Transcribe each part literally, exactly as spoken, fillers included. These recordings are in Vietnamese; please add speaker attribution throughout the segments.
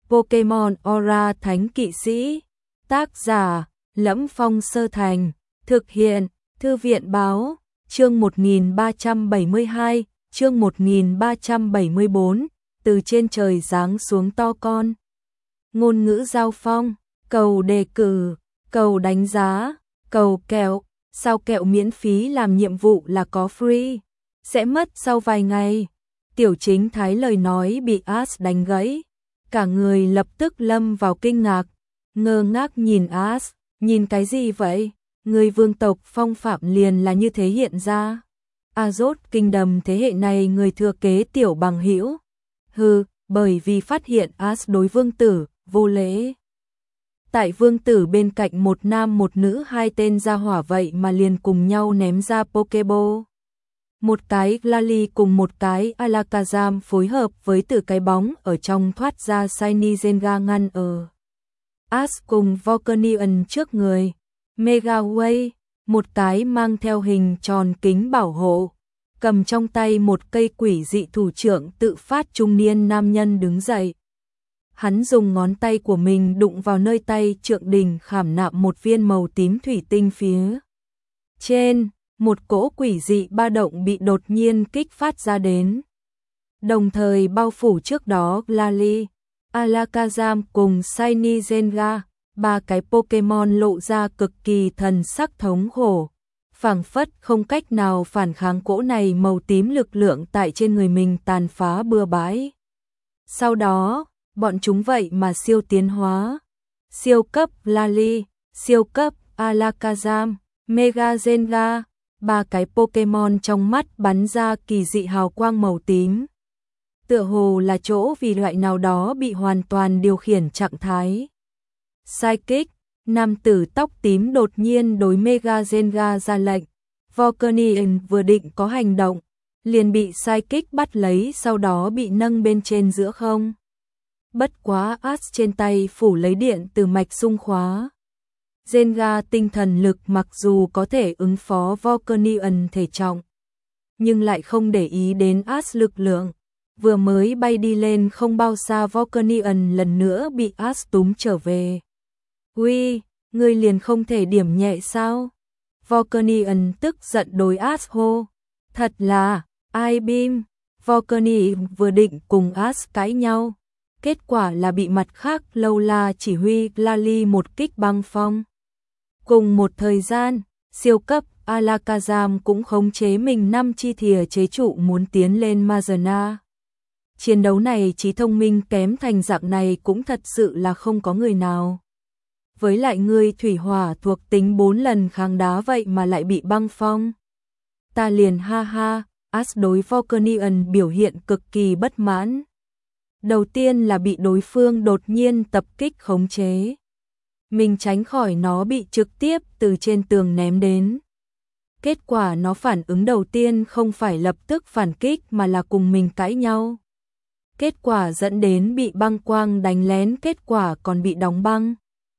Speaker 1: Pokemon Aura Thánh Kỵ Sĩ. Tác giả: Lẫm Phong Sơ Thành. Thực hiện: Thư viện báo. Chương một nghìn ba trăm bảy mươi hai, chương một nghìn ba trăm bảy mươi bốn, từ trên trời giáng xuống to con. Ngôn ngữ giao phong, cầu đề cử, cầu đánh giá, cầu kẹo, sao kẹo miễn phí làm nhiệm vụ là có free, sẽ mất sau vài ngày. Tiểu Chính Thái lời nói bị Ash đánh gãy, cả người lập tức lâm vào kinh ngạc, ngơ ngác nhìn Ash, nhìn cái gì vậy? Người vương tộc phong phạm liền là như thế hiện ra. Azoth Kingdom thế hệ này người thừa kế tiểu bằng hữu. Hừ, bởi vì phát hiện Ash đối vương tử, vô lễ. Tại vương tử bên cạnh một nam một nữ hai tên gia hỏa vậy mà liền cùng nhau ném ra Pokeball. Một cái Glalie cùng một cái Alakazam phối hợp với từ cái bóng ở trong thoát ra Shiny Zenga ngăn ở Ash cùng Volcanion trước người. Mega Wave, một cái mang theo hình tròn kính bảo hộ, cầm trong tay một cây quỷ dị thủ trưởng tự phát trung niên nam nhân đứng dậy. Hắn dùng ngón tay của mình đụng vào nơi tay trượng đình khảm nạm một viên màu tím thủy tinh phía trên, một cỗ quỷ dị ba động bị đột nhiên kích phát ra đến. Đồng thời bao phủ trước đó Glalie, Alakazam cùng Shiny Zenga. Ba cái Pokemon lộ ra cực kỳ thần sắc thống khổ, phảng phất không cách nào phản kháng cỗ này màu tím lực lượng tại trên người mình tàn phá bừa bãi. Sau đó, bọn chúng vậy mà siêu tiến hóa. Siêu cấp Glalie, siêu cấp Alakazam, Mega Zenga, ba cái Pokemon trong mắt bắn ra kỳ dị hào quang màu tím. Tựa hồ là chỗ vì loại nào đó bị hoàn toàn điều khiển trạng thái. Psychic, nam tử tóc tím đột nhiên đối Mega Zenga ra lệnh. Volcanion vừa định có hành động, liền bị Psychic bắt lấy, sau đó bị nâng bên trên giữa không. Bất quá Ash trên tay phủ lấy điện từ mạch xung khóa. Zenga tinh thần lực mặc dù có thể ứng phó Volcanion thể trọng, nhưng lại không để ý đến Ash lực lượng. Vừa mới bay đi lên không bao xa, Volcanion lần nữa bị Ash túm trở về. Uy, ngươi liền không thể điểm nhẹ sao? Volcanion tức giận đối Ash hô. Thật là, ai beam. Volcanion vừa định cùng Ash cãi nhau, kết quả là bị mặt khác lâu la chỉ huy Glalie một kích băng phong. Cùng một thời gian, siêu cấp Alakazam cũng khống chế mình năm chi thìa chế trụ muốn tiến lên Mazana. Chiến đấu này trí thông minh kém thành dạng này cũng thật sự là không có người nào. Với lại ngươi thủy hỏa thuộc tính bốn lần kháng đá vậy mà lại bị băng phong. Ta liền ha ha. Ash đối Volcanion biểu hiện cực kỳ bất mãn. Đầu tiên là bị đối phương đột nhiên tập kích khống chế. Mình tránh khỏi nó bị trực tiếp từ trên tường ném đến. Kết quả nó phản ứng đầu tiên không phải lập tức phản kích mà là cùng mình cãi nhau. Kết quả dẫn đến bị băng quang đánh lén, kết quả còn bị đóng băng.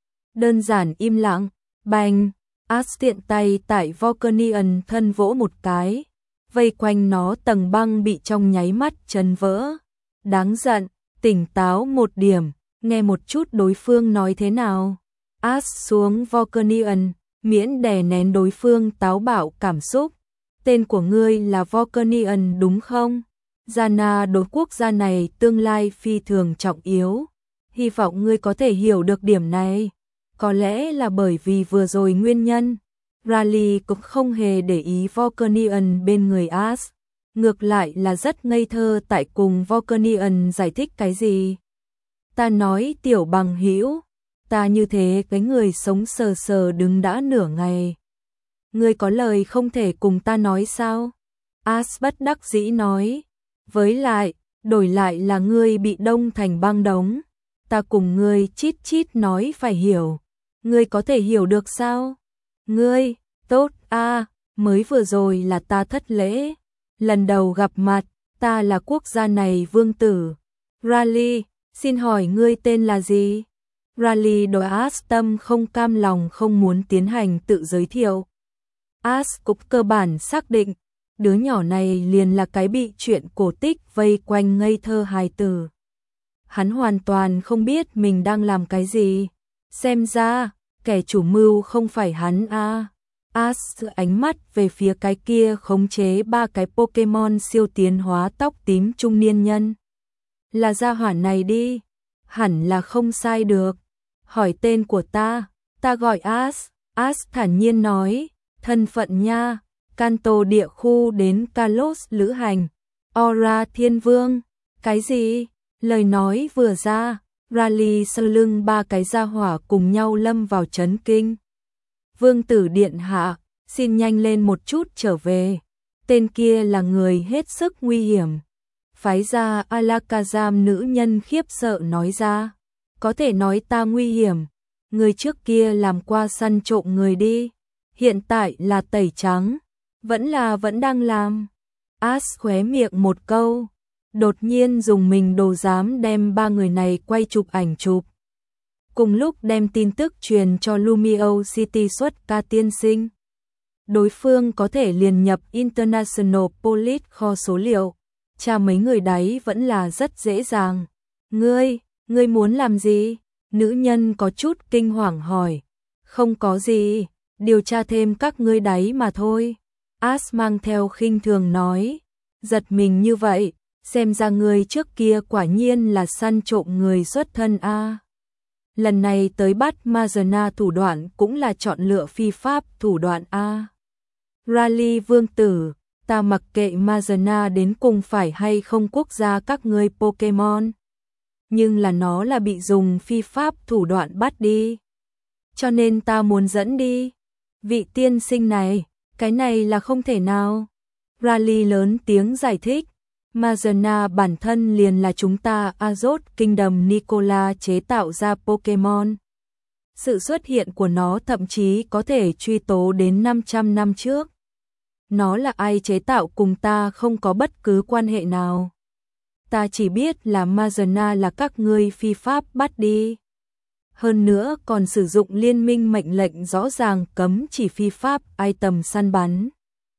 Speaker 1: Đơn giản im lặng, bành, Ash tiện tay tại Volcanion thân vỗ một cái, vây quanh nó tầng băng bị trong nháy mắt chấn vỡ. Đáng giận, tỉnh táo một điểm, nghe một chút đối phương nói thế nào. Ash xuống Volcanion, miễn đè nén đối phương táo bạo cảm xúc. Tên của ngươi là Volcanion đúng không? Zana đối quốc gia này tương lai phi thường trọng yếu. Hy vọng ngươi có thể hiểu được điểm này. Có lẽ là bởi vì vừa rồi nguyên nhân, Rally cũng không hề để ý Volcanion bên người Ash. Ngược lại là rất ngây thơ tại cùng Volcanion giải thích cái gì. Ta nói tiểu bằng hữu, ta như thế cái người sống sờ sờ đứng đã nửa ngày. Ngươi có lời không thể cùng ta nói sao? Ash bất đắc dĩ nói. Với lại, đổi lại là ngươi bị đông thành băng đống. Ta cùng ngươi chít chít nói phải hiểu. Ngươi có thể hiểu được sao? Ngươi, tốt a, à, mới vừa rồi là ta thất lễ. Lần đầu gặp mặt, ta là quốc gia này vương tử. Rally, xin hỏi ngươi tên là gì? Rally đối Ash tâm không cam lòng không muốn tiến hành tự giới thiệu. Ash cũng cơ bản xác định, đứa nhỏ này liền là cái bị chuyện cổ tích vây quanh ngây thơ hài tử. Hắn hoàn toàn không biết mình đang làm cái gì. Xem ra, kẻ chủ mưu không phải hắn a. Ash giữ ánh mắt về phía cái kia khống chế ba cái Pokemon siêu tiến hóa tóc tím trung niên nhân. Là gia hỏa này đi, hẳn là không sai được. Hỏi tên của ta, ta gọi Ash. Ash thản nhiên nói, thân phận nha, Kanto địa khu đến Kalos lữ hành. Aura Thiên Vương, cái gì? Lời nói vừa ra, Rally sau lưng ba cái gia hỏa cùng nhau lâm vào chấn kinh. Vương tử điện hạ, xin nhanh lên một chút trở về. Tên kia là người hết sức nguy hiểm. Phái gia Alakazam nữ nhân khiếp sợ nói ra. Có thể nói ta nguy hiểm. Người trước kia làm qua săn trộm người đi. Hiện tại là tẩy trắng. Vẫn là vẫn đang làm. Ash khóe miệng một câu. Đột nhiên dùng mình đồ dám đem ba người này quay chụp ảnh chụp. Cùng lúc đem tin tức truyền cho Lumio City xuất ca tiên sinh. Đối phương có thể liền nhập International Police kho số liệu. Tra mấy người đấy vẫn là rất dễ dàng. Ngươi, ngươi muốn làm gì? Nữ nhân có chút kinh hoàng hỏi. Không có gì, điều tra thêm các ngươi đấy mà thôi. Ash mang theo khinh thường nói. Giật mình như vậy, xem ra ngươi trước kia quả nhiên là săn trộm người xuất thân a. Lần này tới bắt Mazana thủ đoạn cũng là chọn lựa phi pháp thủ đoạn a. Rally vương tử, ta mặc kệ Mazana đến cùng phải hay không quốc gia các ngươi Pokemon. Nhưng là nó là bị dùng phi pháp thủ đoạn bắt đi. Cho nên ta muốn dẫn đi. Vị tiên sinh này, cái này là không thể nào. Rally lớn tiếng giải thích. Mazana bản thân liền là chúng ta Azot Kingdom Nicola chế tạo ra Pokemon. Sự xuất hiện của nó thậm chí có thể truy tố đến năm trăm năm trước. Nó là ai chế tạo cùng ta không có bất cứ quan hệ nào. Ta chỉ biết là Mazana là các ngươi phi pháp bắt đi. Hơn nữa còn sử dụng liên minh mệnh lệnh rõ ràng cấm chỉ phi pháp item săn bắn.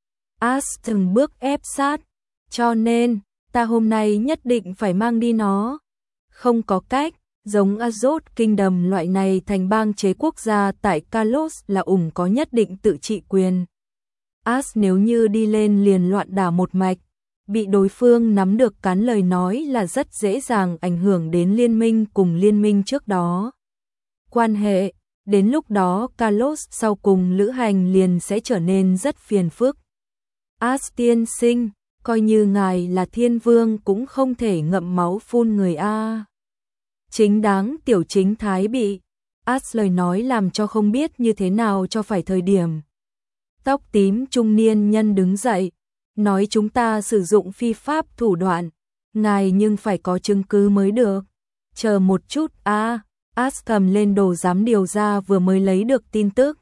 Speaker 1: Ash từng bước ép sát. Cho nên, ta hôm nay nhất định phải mang đi nó. Không có cách, giống Azot Kingdom loại này thành bang chế quốc gia tại Kalos là ủng có nhất định tự trị quyền. Ash nếu như đi lên liền loạn đả một mạch, bị đối phương nắm được cán lời nói là rất dễ dàng ảnh hưởng đến liên minh cùng liên minh trước đó. Quan hệ, đến lúc đó Kalos sau cùng lữ hành liền sẽ trở nên rất phiền phức. Ash tiên sinh, coi như ngài là thiên vương cũng không thể ngậm máu phun người a. Chính đáng tiểu chính thái bị. Ash lời nói làm cho không biết như thế nào cho phải thời điểm. Tóc tím trung niên nhân đứng dậy, nói chúng ta sử dụng phi pháp thủ đoạn, ngài nhưng phải có chứng cứ mới được. Chờ một chút a. Ash cầm lên đồ giám điều ra vừa mới lấy được tin tức.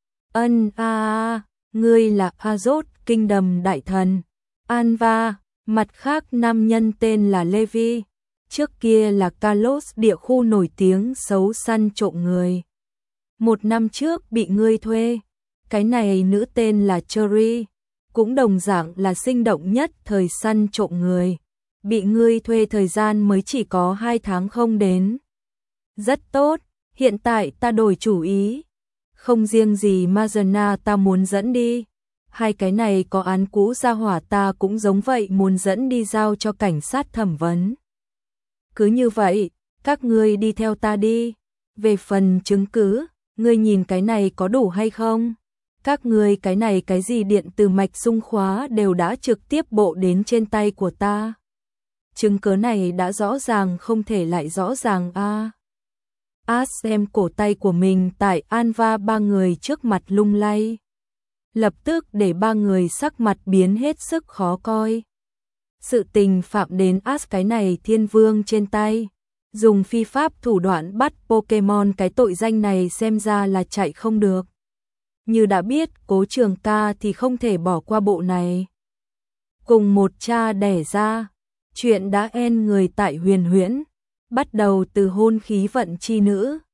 Speaker 1: Ân a a, ngươi là Azot Kingdom đại thần. Anva, mặt khác nam nhân tên là Levi, trước kia là Kalos địa khu nổi tiếng xấu săn trộm người. Một năm trước bị ngươi thuê, cái này nữ tên là Cherry, cũng đồng dạng là sinh động nhất thời săn trộm người. Bị ngươi thuê thời gian mới chỉ có hai tháng không đến. Rất tốt, hiện tại ta đổi chủ ý. Không riêng gì Mazana ta muốn dẫn đi. Hai cái này có án cũ gia hỏa ta cũng giống vậy muốn dẫn đi giao cho cảnh sát thẩm vấn. Cứ như vậy, các ngươi đi theo ta đi. Về phần chứng cứ, ngươi nhìn cái này có đủ hay không? Các ngươi cái này cái gì điện từ mạch xung khóa đều đã trực tiếp bộ đến trên tay của ta. Chứng cứ này đã rõ ràng không thể lại rõ ràng a. À. Ash xem cổ tay của mình tại Anva ba người trước mặt lung lay. Lập tức để ba người sắc mặt biến hết sức khó coi. Sự tình phạm đến Ash cái này thiên vương trên tay. Dùng phi pháp thủ đoạn bắt Pokemon cái tội danh này xem ra là chạy không được. Như đã biết Cố Trường Ca thì không thể bỏ qua bộ này. Cùng một cha đẻ ra, chuyện đã en người tại Huyền Huyễn, bắt đầu từ hôn khí vận chi nữ.